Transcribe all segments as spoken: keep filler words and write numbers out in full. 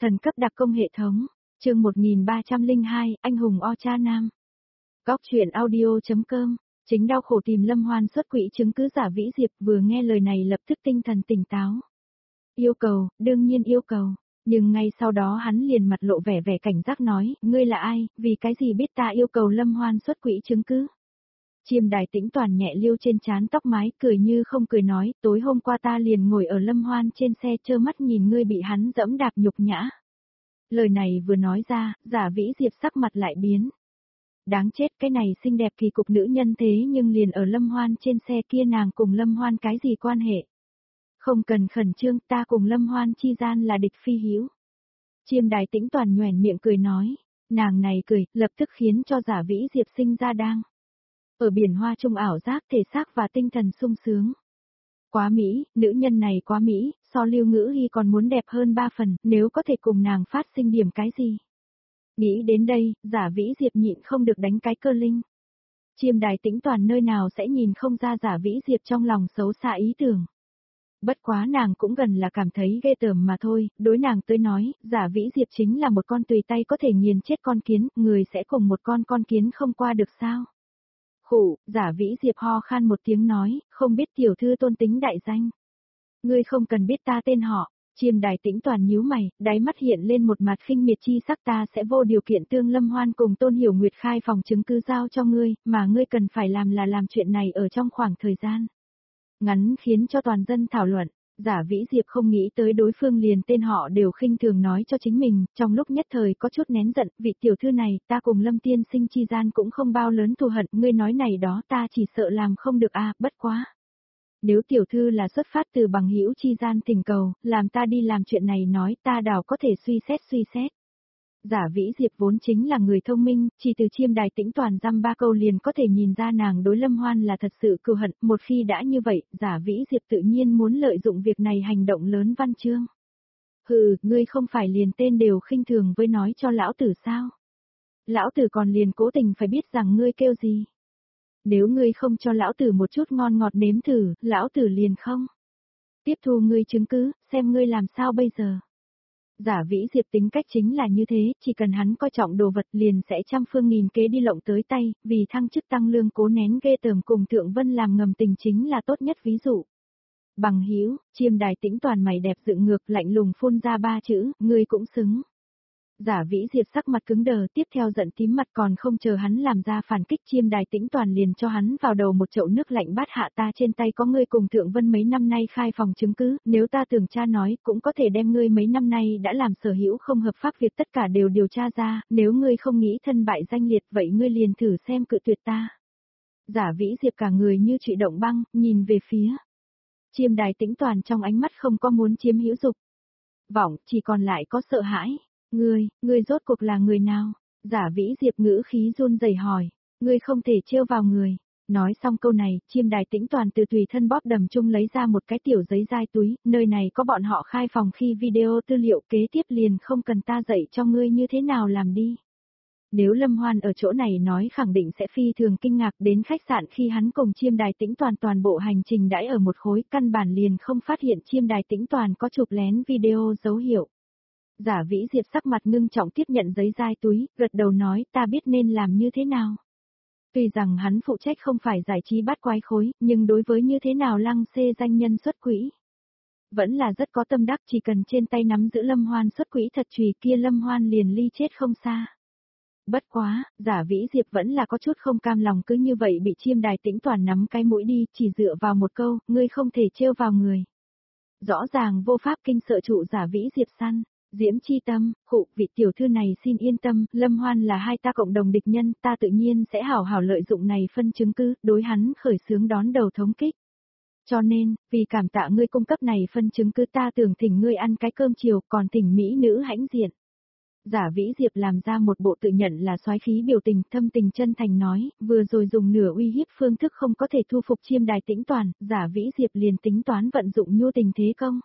Thần cấp đặc công hệ thống, chương một nghìn ba trăm lẻ hai, anh hùng O Cha Nam. Góc truyện audio.com, chính đau khổ tìm Lâm Hoan xuất quỹ chứng cứ giả Vĩ Diệp vừa nghe lời này lập tức tinh thần tỉnh táo. Yêu cầu, đương nhiên yêu cầu, nhưng ngay sau đó hắn liền mặt lộ vẻ vẻ cảnh giác nói, ngươi là ai, vì cái gì biết ta yêu cầu Lâm Hoan xuất quỹ chứng cứ. Chiêm Đài Tĩnh Toàn nhẹ liêu trên trán tóc mái, cười như không cười nói, tối hôm qua ta liền ngồi ở Lâm Hoan trên xe trơ mắt nhìn ngươi bị hắn dẫm đạp nhục nhã. Lời này vừa nói ra, giả Vĩ Diệp sắc mặt lại biến. Đáng chết, cái này xinh đẹp kỳ cục nữ nhân thế nhưng liền ở Lâm Hoan trên xe kia, nàng cùng Lâm Hoan cái gì quan hệ? Không cần khẩn trương, ta cùng Lâm Hoan chi gian là địch phi hữu. Chiêm Đài Tĩnh Toàn nhoẻn miệng cười nói, nàng này cười, lập tức khiến cho giả Vĩ Diệp sinh ra đang ở biển hoa trung ảo giác thể xác và tinh thần sung sướng. Quá Mỹ, nữ nhân này quá Mỹ, so Lưu Ngữ Hi còn muốn đẹp hơn ba phần, nếu có thể cùng nàng phát sinh điểm cái gì. Nghĩ đến đây, giả Vĩ Diệp nhịn không được đánh cái cơ linh. Chiêm Đài Tĩnh Toàn nơi nào sẽ nhìn không ra giả Vĩ Diệp trong lòng xấu xa ý tưởng. Bất quá nàng cũng gần là cảm thấy ghê tởm mà thôi, đối nàng tới nói, giả Vĩ Diệp chính là một con tùy tay có thể nghiền chết con kiến, người sẽ cùng một con con kiến không qua được sao. Khủ, giả Vĩ Diệp ho khan một tiếng nói, không biết tiểu thư tôn tính đại danh. Ngươi không cần biết ta tên họ. Chiêm Đài Tĩnh Toàn nhíu mày, đáy mắt hiện lên một mặt khinh miệt chi sắc, ta sẽ vô điều kiện tương Lâm Hoan cùng Tôn Hiểu Nguyệt khai phòng chứng cứ giao cho ngươi, mà ngươi cần phải làm là làm chuyện này ở trong khoảng thời gian ngắn khiến cho toàn dân thảo luận. Giả Vĩ Diệp không nghĩ tới đối phương liền tên họ đều khinh thường nói cho chính mình, trong lúc nhất thời có chút nén giận, vị tiểu thư này, ta cùng Lâm tiên sinh chi gian cũng không bao lớn thù hận, ngươi nói này đó ta chỉ sợ làm không được a, à, bất quá. Nếu tiểu thư là xuất phát từ bằng hữu chi gian tình cầu, làm ta đi làm chuyện này nói ta đảo có thể suy xét suy xét. Giả Vĩ Diệp vốn chính là người thông minh, chỉ từ Chiêm Đài Tĩnh Toàn dăm ba câu liền có thể nhìn ra nàng đối Lâm Hoan là thật sự cừu hận, một khi đã như vậy, giả Vĩ Diệp tự nhiên muốn lợi dụng việc này hành động lớn văn chương. Hừ, ngươi không phải liền tên đều khinh thường với nói cho lão tử sao? Lão tử còn liền cố tình phải biết rằng ngươi kêu gì? Nếu ngươi không cho lão tử một chút ngon ngọt nếm thử, lão tử liền không tiếp thu ngươi chứng cứ, xem ngươi làm sao bây giờ. Giả Vĩ Diệp tính cách chính là như thế, chỉ cần hắn coi trọng đồ vật liền sẽ trăm phương nghìn kế đi lộng tới tay, vì thăng chức tăng lương cố nén ghê tởm cùng Thượng Vân làm ngầm tình chính là tốt nhất ví dụ. Bằng hữu, Chiêm Đài Tĩnh Toàn mày đẹp dựng ngược lạnh lùng phun ra ba chữ, ngươi cũng xứng. Giả Vĩ Diệp sắc mặt cứng đờ, tiếp theo giận tím mặt, còn không chờ hắn làm ra phản kích, Chiêm Đài Tĩnh Toàn liền cho hắn vào đầu một chậu nước lạnh bát hạ, ta trên tay có ngươi cùng Thượng Vân mấy năm nay khai phòng chứng cứ, nếu ta tưởng cha nói, cũng có thể đem ngươi mấy năm nay đã làm sở hữu không hợp pháp việc tất cả đều điều tra ra, nếu ngươi không nghĩ thân bại danh liệt vậy ngươi liền thử xem cự tuyệt ta. Giả Vĩ Diệp cả người như trụy động băng, nhìn về phía Chiêm Đài Tĩnh Toàn, trong ánh mắt không có muốn chiếm hữu dục vọng, chỉ còn lại có sợ hãi. Ngươi, ngươi rốt cuộc là người nào? Giả Vĩ Diệp ngữ khí run rẩy hỏi, ngươi không thể trêu vào người. Nói xong câu này, Chiêm Đài Tĩnh Toàn từ tùy thân bóp đầm chung lấy ra một cái tiểu giấy dai túi, nơi này có bọn họ khai phòng khi video tư liệu, kế tiếp liền không cần ta dạy cho ngươi như thế nào làm đi. Nếu Lâm Hoan ở chỗ này nói khẳng định sẽ phi thường kinh ngạc, đến khách sạn khi hắn cùng Chiêm Đài Tĩnh Toàn toàn bộ hành trình đãi ở một khối, căn bản liền không phát hiện Chiêm Đài Tĩnh Toàn có chụp lén video dấu hiệu. Giả Vĩ Diệp sắc mặt ngưng trọng tiếp nhận giấy dai túi, gật đầu nói, ta biết nên làm như thế nào. Tuy rằng hắn phụ trách không phải giải trí bắt quái khối, nhưng đối với như thế nào lăng xê danh nhân xuất quỹ, vẫn là rất có tâm đắc, chỉ cần trên tay nắm giữ Lâm Hoan xuất quỹ thật chùy kia Lâm Hoan liền ly chết không xa. Bất quá, giả Vĩ Diệp vẫn là có chút không cam lòng cứ như vậy bị Chiêm Đài Tĩnh Toàn nắm cái mũi đi, chỉ dựa vào một câu, ngươi không thể trêu vào người. Rõ ràng vô pháp kinh sợ trụ giả Vĩ Diệp săn. Diễm Chi Tâm, khụ, vị tiểu thư này xin yên tâm, Lâm Hoan là hai ta cộng đồng địch nhân, ta tự nhiên sẽ hảo hảo lợi dụng này phân chứng cứ, đối hắn khởi xướng đón đầu thống kích. Cho nên, vì cảm tạ ngươi cung cấp này phân chứng cứ, ta tưởng thỉnh ngươi ăn cái cơm chiều, còn thỉnh mỹ nữ hãnh diện. Giả Vĩ Diệp làm ra một bộ tự nhận là soái khí biểu tình, thâm tình chân thành nói, vừa rồi dùng nửa uy hiếp phương thức không có thể thu phục Chiêm Đài Tĩnh Toàn, giả Vĩ Diệp liền tính toán vận dụng nhu tình thế công.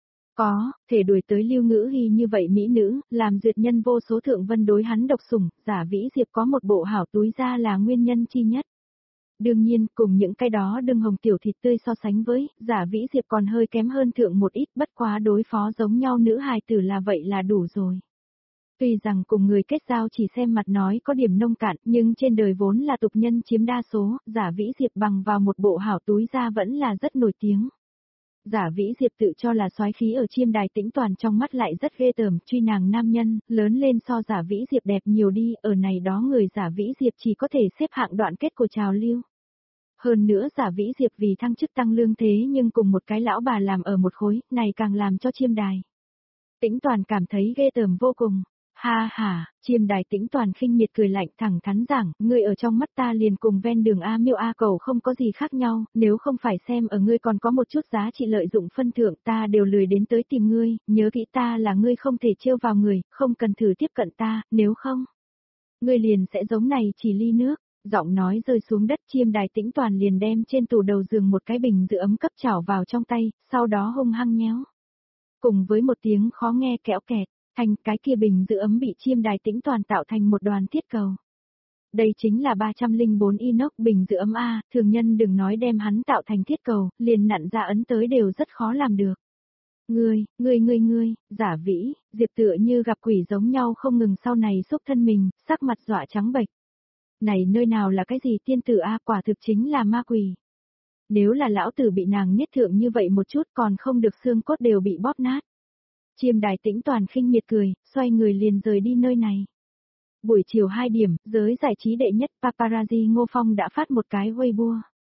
Có, thể đuổi tới Lưu Ngữ Hi như vậy mỹ nữ, làm duyệt nhân vô số, Thượng Vân đối hắn độc sủng, giả Vĩ Diệp có một bộ hảo túi ra là nguyên nhân chi nhất. Đương nhiên, cùng những cái đó đương hồng tiểu thịt tươi so sánh với, Giả Vĩ Diệp còn hơi kém hơn thượng một ít, bất quá đối phó giống nhau nữ hài tử là vậy là đủ rồi. Tuy rằng cùng người kết giao chỉ xem mặt nói có điểm nông cạn, nhưng trên đời vốn là tục nhân chiếm đa số, Giả Vĩ Diệp bằng vào một bộ hảo túi ra vẫn là rất nổi tiếng. Giả Vĩ Diệp tự cho là soái khí ở chiêm đài tĩnh toàn trong mắt lại rất ghê tởm, truy nàng nam nhân, lớn lên so Giả Vĩ Diệp đẹp nhiều đi, ở này đó người Giả Vĩ Diệp chỉ có thể xếp hạng đoạn kết của trào lưu. Hơn nữa Giả Vĩ Diệp vì thăng chức tăng lương thế nhưng cùng một cái lão bà làm ở một khối, này càng làm cho chiêm đài tĩnh toàn cảm thấy ghê tởm vô cùng. Ha ha, chiêm đài tĩnh toàn khinh miệt cười lạnh thẳng thắn giảng, ngươi ở trong mắt ta liền cùng ven đường A Miêu A Cầu không có gì khác nhau, nếu không phải xem ở ngươi còn có một chút giá trị lợi dụng phân thượng ta đều lười đến tới tìm ngươi, nhớ kỹ ta là ngươi không thể trêu vào người, không cần thử tiếp cận ta, nếu không, ngươi liền sẽ giống này chỉ ly nước. Giọng nói rơi xuống đất chiêm đài tĩnh toàn liền đem trên tủ đầu giường một cái bình giữ ấm cấp chảo vào trong tay, sau đó hung hăng nhéo. Cùng với một tiếng khó nghe kẽo kẹt. Thành cái kia bình giữ ấm bị chiêm đài tĩnh toàn tạo thành một đoàn thiết cầu. Đây chính là ba trăm lẻ bốn inox bình giữ ấm A, thường nhân đừng nói đem hắn tạo thành thiết cầu, liền nặn ra ấn tới đều rất khó làm được. Ngươi, ngươi ngươi ngươi, Giả Vĩ, Diệp tựa như gặp quỷ giống nhau không ngừng sau này xúc thân mình, sắc mặt dọa trắng bệch. Này nơi nào là cái gì tiên tử A, quả thực chính là ma quỷ. Nếu là lão tử bị nàng niết thượng như vậy một chút còn không được xương cốt đều bị bóp nát. Chiêm đài tĩnh toàn khinh miệt cười, xoay người liền rời đi nơi này. Buổi chiều hai điểm, giới giải trí đệ nhất paparazzi Ngô Phong đã phát một cái Weibo.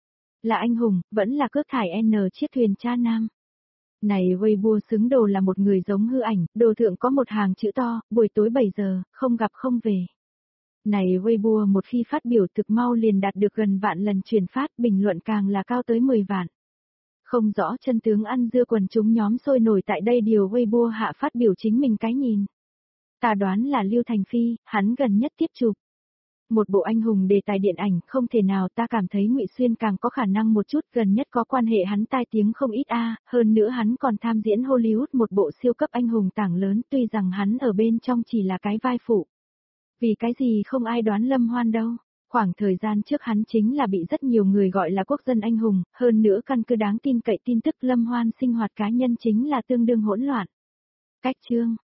Là anh hùng, vẫn là cướp thải N chiếc thuyền cha nam. Này Weibo xứng đồ là một người giống hư ảnh, đồ thượng có một hàng chữ to, buổi tối bảy giờ, không gặp không về. Này Weibo một khi phát biểu thực mau liền đạt được gần vạn lần truyền phát, bình luận càng là cao tới mười vạn. Không rõ chân tướng ăn dưa quần chúng nhóm sôi nổi tại đây điều Weibo hạ phát biểu chính mình cái nhìn. Ta đoán là Lưu Thành Phi, hắn gần nhất tiếp chụp một bộ anh hùng đề tài điện ảnh, không thể nào ta cảm thấy Ngụy Xuyên càng có khả năng một chút, gần nhất có quan hệ hắn tai tiếng không ít a, hơn nữa hắn còn tham diễn Hollywood một bộ siêu cấp anh hùng tảng lớn, tuy rằng hắn ở bên trong chỉ là cái vai phụ. Vì cái gì không ai đoán Lâm Hoan đâu. Khoảng thời gian trước hắn chính là bị rất nhiều người gọi là quốc dân anh hùng, hơn nữa căn cứ đáng tin cậy tin tức Lâm Hoan sinh hoạt cá nhân chính là tương đương hỗn loạn. Cách chương